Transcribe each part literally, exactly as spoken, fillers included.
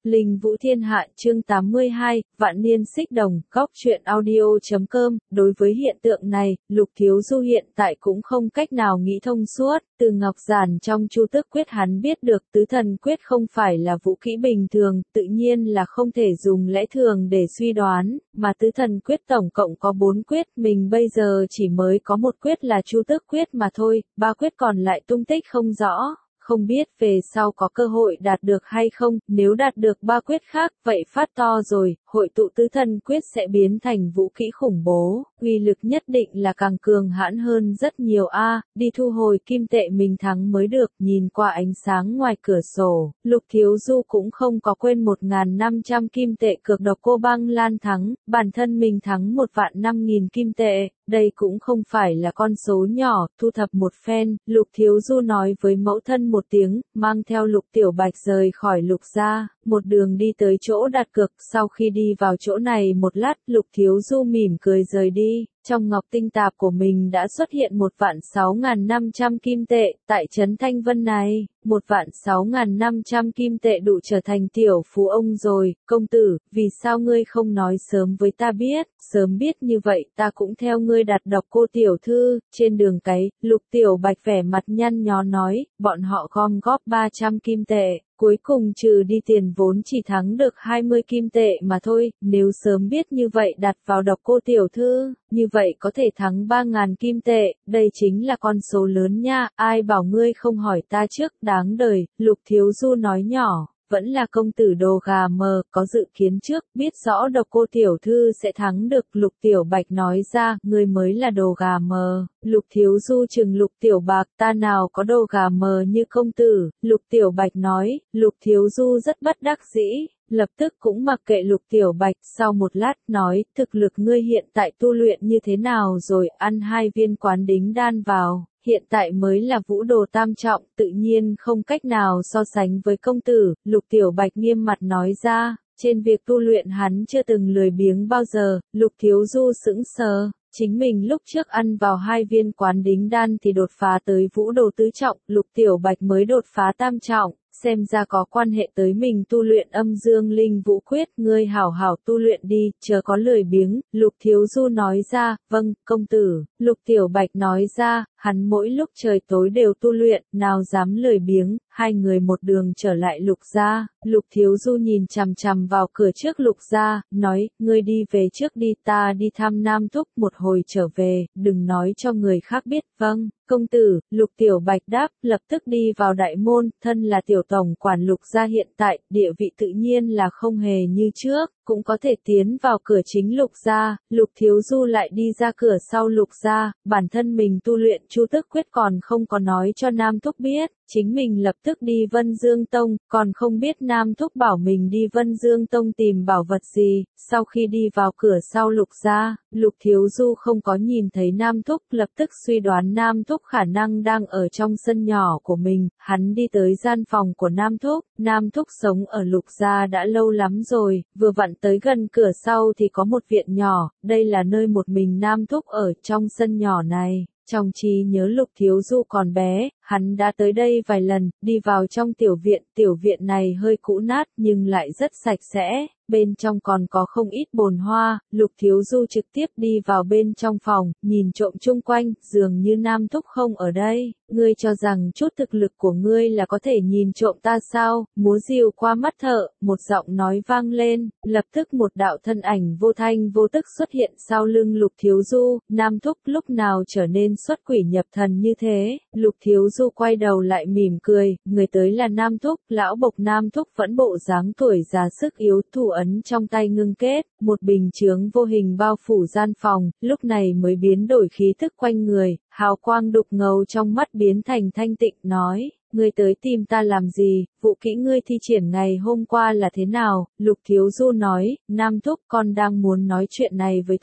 Linh Vũ Thiên Hạ chương tám mươi hai, Vạn Niên Xích Đồng, góc truyện audio.com, đối với hiện tượng này, Lục Thiếu Du hiện tại cũng không cách nào nghĩ thông suốt, từ Ngọc Giản trong Chu Tước Quyết hắn biết được Tứ Thần Quyết không phải là vũ kỹ bình thường, tự nhiên là không thể dùng lẽ thường để suy đoán, mà Tứ Thần Quyết tổng cộng có bốn quyết, mình bây giờ chỉ mới có một quyết là Chu Tước Quyết mà thôi, ba quyết còn lại tung tích không rõ. Không biết về sau có cơ hội đạt được hay không, nếu đạt được ba quyết khác, vậy phát to rồi, hội tụ tứ thần quyết sẽ biến thành vũ kỹ khủng bố, uy lực nhất định là càng cường hãn hơn rất nhiều a. Đi thu hồi kim tệ mình thắng mới được, nhìn qua ánh sáng ngoài cửa sổ, Lục Thiếu Du cũng không có quên một nghìn năm trăm kim tệ cược độc cô băng lan thắng, bản thân mình thắng một vạn năm nghìn kim tệ. Đây cũng không phải là con số nhỏ, thu thập một phen, Lục Thiếu Du nói với mẫu thân một tiếng, mang theo Lục Tiểu Bạch rời khỏi Lục gia, một đường đi tới chỗ đặt cược, sau khi đi vào chỗ này một lát, Lục Thiếu Du mỉm cười rời đi. Trong ngọc tinh tạp của mình đã xuất hiện một vạn sáu nghìn năm trăm kim tệ, tại trấn Thanh Vân này, một vạn sáu nghìn năm trăm kim tệ đủ trở thành tiểu phú ông rồi, công tử, vì sao ngươi không nói sớm với ta biết, sớm biết như vậy ta cũng theo ngươi đặt độc cô tiểu thư, trên đường cái, Lục Tiểu Bạch vẻ mặt nhăn nhó nói, bọn họ gom góp ba trăm kim tệ. Cuối cùng trừ đi tiền vốn chỉ thắng được hai mươi kim tệ mà thôi, nếu sớm biết như vậy đặt vào độc cô tiểu thư, như vậy có thể thắng ba nghìn kim tệ, đây chính là con số lớn nha, ai bảo ngươi không hỏi ta trước, đáng đời, Lục Thiếu Du nói nhỏ. Vẫn là công tử đồ gà mờ, có dự kiến trước, biết rõ độc cô tiểu thư sẽ thắng được, Lục Tiểu Bạch nói ra, ngươi mới là đồ gà mờ, Lục Thiếu Du chừng Lục Tiểu Bạc, ta nào có đồ gà mờ như công tử, Lục Tiểu Bạch nói, Lục Thiếu Du rất bất đắc dĩ, lập tức cũng mặc kệ Lục Tiểu Bạch, sau một lát nói, thực lực ngươi hiện tại tu luyện như thế nào rồi, ăn hai viên quán đính đan vào. Hiện tại mới là vũ đồ tam trọng, tự nhiên không cách nào so sánh với công tử, Lục Tiểu Bạch nghiêm mặt nói ra, trên việc tu luyện hắn chưa từng lười biếng bao giờ, Lục Thiếu Du sững sờ, chính mình lúc trước ăn vào hai viên quán đính đan thì đột phá tới vũ đồ tứ trọng, Lục Tiểu Bạch mới đột phá tam trọng. Xem ra có quan hệ tới mình tu luyện âm dương linh vũ quyết, ngươi hảo hảo tu luyện đi, chờ có lười biếng, Lục Thiếu Du nói ra, vâng, công tử, Lục Tiểu Bạch nói ra, hắn mỗi lúc trời tối đều tu luyện, nào dám lười biếng, hai người một đường trở lại Lục gia, Lục Thiếu Du nhìn chằm chằm vào cửa trước Lục gia, nói, ngươi đi về trước đi, ta đi thăm Nam Thúc một hồi trở về, đừng nói cho người khác biết, vâng. Công tử, Lục Tiểu Bạch đáp, lập tức đi vào đại môn, thân là tiểu tổng quản Lục gia hiện tại, địa vị tự nhiên là không hề như trước, cũng có thể tiến vào cửa chính Lục gia, Lục Thiếu Du lại đi ra cửa sau Lục gia, bản thân mình tu luyện Chu Tước Quyết còn không có nói cho Nam Thúc biết, chính mình lập tức đi Vân Dương Tông, còn không biết Nam Thúc bảo mình đi Vân Dương Tông tìm bảo vật gì, sau khi đi vào cửa sau Lục gia, Lục Thiếu Du không có nhìn thấy Nam Thúc, lập tức suy đoán Nam Thúc khả năng đang ở trong sân nhỏ của mình, hắn đi tới gian phòng của Nam Thúc, Nam Thúc sống ở Lục gia đã lâu lắm rồi, vừa vặn tới gần cửa sau thì có một viện nhỏ, đây là nơi một mình Nam Thúc ở trong sân nhỏ này. Trong trí nhớ Lục Thiếu Du còn bé, hắn đã tới đây vài lần, đi vào trong tiểu viện, tiểu viện này hơi cũ nát nhưng lại rất sạch sẽ, bên trong còn có không ít bồn hoa, Lục Thiếu Du trực tiếp đi vào bên trong phòng, nhìn trộm chung quanh, dường như Nam Thúc không ở đây, ngươi cho rằng chút thực lực của ngươi là có thể nhìn trộm ta sao, múa rìu qua mắt thợ, một giọng nói vang lên, lập tức một đạo thân ảnh vô thanh vô tức xuất hiện sau lưng Lục Thiếu Du, Nam Thúc lúc nào trở nên xuất quỷ nhập thần như thế, Lục Thiếu Du quay đầu lại mỉm cười, người tới là Nam Thúc, lão bộc Nam Thúc vẫn bộ dáng tuổi già sức yếu, thủ ấn trong tay ngưng kết, một bình chướng vô hình bao phủ gian phòng, lúc này mới biến đổi khí thức quanh người, hào quang đục ngầu trong mắt biến thành thanh tịnh, nói, ngươi tới tìm ta làm gì, vụ kỹ ngươi thi triển ngày hôm qua là thế nào, Lục Thiếu Du nói, Nam Thúc con đang muốn nói chuyện này với Thúc,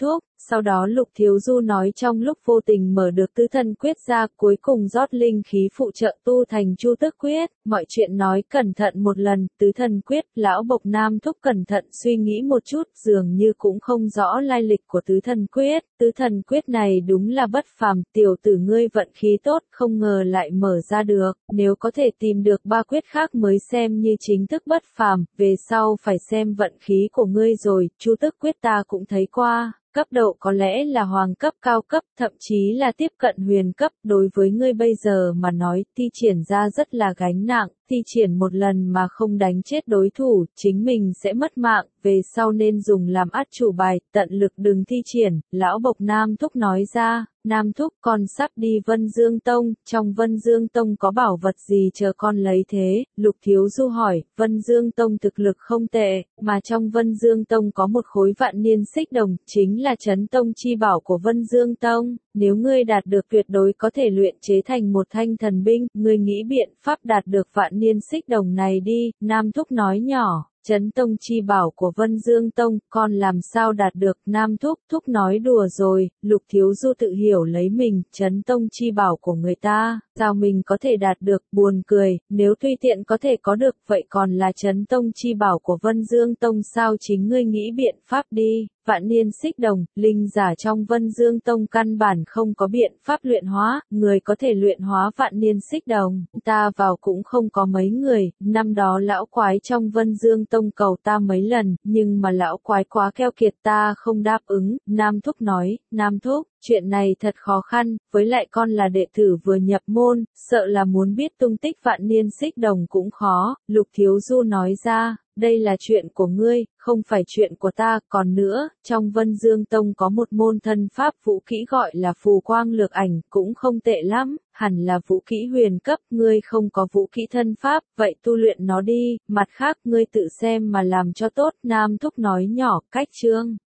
Sau đó Lục Thiếu Du nói trong lúc vô tình mở được tứ thần quyết ra, cuối cùng rót linh khí phụ trợ tu thành Chu Tức quyết, mọi chuyện nói cẩn thận một lần, tứ thần quyết, lão Bộc Nam Thúc cẩn thận suy nghĩ một chút, dường như cũng không rõ lai lịch của tứ thần quyết, tứ thần quyết này đúng là bất phàm, tiểu tử ngươi vận khí tốt, không ngờ lại mở ra được, nếu có thể tìm được ba quyết khác mới xem như chính thức bất phàm, về sau phải xem vận khí của ngươi rồi, Chu Tức quyết ta cũng thấy qua. Cấp độ có lẽ là hoàng cấp cao cấp, thậm chí là tiếp cận huyền cấp, đối với ngươi bây giờ mà nói, thi triển ra rất là gánh nặng, thi triển một lần mà không đánh chết đối thủ, chính mình sẽ mất mạng, về sau nên dùng làm át chủ bài, tận lực đừng thi triển, lão Bộc Nam Thúc nói ra. Nam Thúc, con sắp đi Vân Dương Tông, trong Vân Dương Tông có bảo vật gì chờ con lấy thế? Lục Thiếu Du hỏi, Vân Dương Tông thực lực không tệ, mà trong Vân Dương Tông có một khối vạn niên xích đồng, chính là Chấn Tông chi bảo của Vân Dương Tông, nếu ngươi đạt được tuyệt đối có thể luyện chế thành một thanh thần binh, ngươi nghĩ biện pháp đạt được vạn niên xích đồng này đi, Nam Thúc nói nhỏ. Chấn Tông chi bảo của Vân Dương Tông, con làm sao đạt được, Nam Thúc, Thúc nói đùa rồi, Lục Thiếu Du tự hiểu lấy mình, Chấn Tông chi bảo của người ta, sao mình có thể đạt được, buồn cười, nếu tùy tiện có thể có được, vậy còn là Chấn Tông chi bảo của Vân Dương Tông sao, chính ngươi nghĩ biện pháp đi. Vạn niên xích đồng, linh giả trong Vân Dương Tông căn bản không có biện pháp luyện hóa, người có thể luyện hóa vạn niên xích đồng, ta vào cũng không có mấy người, năm đó lão quái trong Vân Dương Tông cầu ta mấy lần, nhưng mà lão quái quá keo kiệt ta không đáp ứng, Nam Thúc nói, Nam Thúc, chuyện này thật khó khăn, với lại con là đệ tử vừa nhập môn, sợ là muốn biết tung tích vạn niên xích đồng cũng khó, Lục Thiếu Du nói ra. Đây là chuyện của ngươi, không phải chuyện của ta, còn nữa, trong Vân Dương Tông có một môn thân pháp vũ kỹ gọi là phù quang lược ảnh, cũng không tệ lắm, hẳn là vũ kỹ huyền cấp, ngươi không có vũ kỹ thân pháp, vậy tu luyện nó đi, mặt khác ngươi tự xem mà làm cho tốt, Nam Thúc nói nhỏ, cách chương.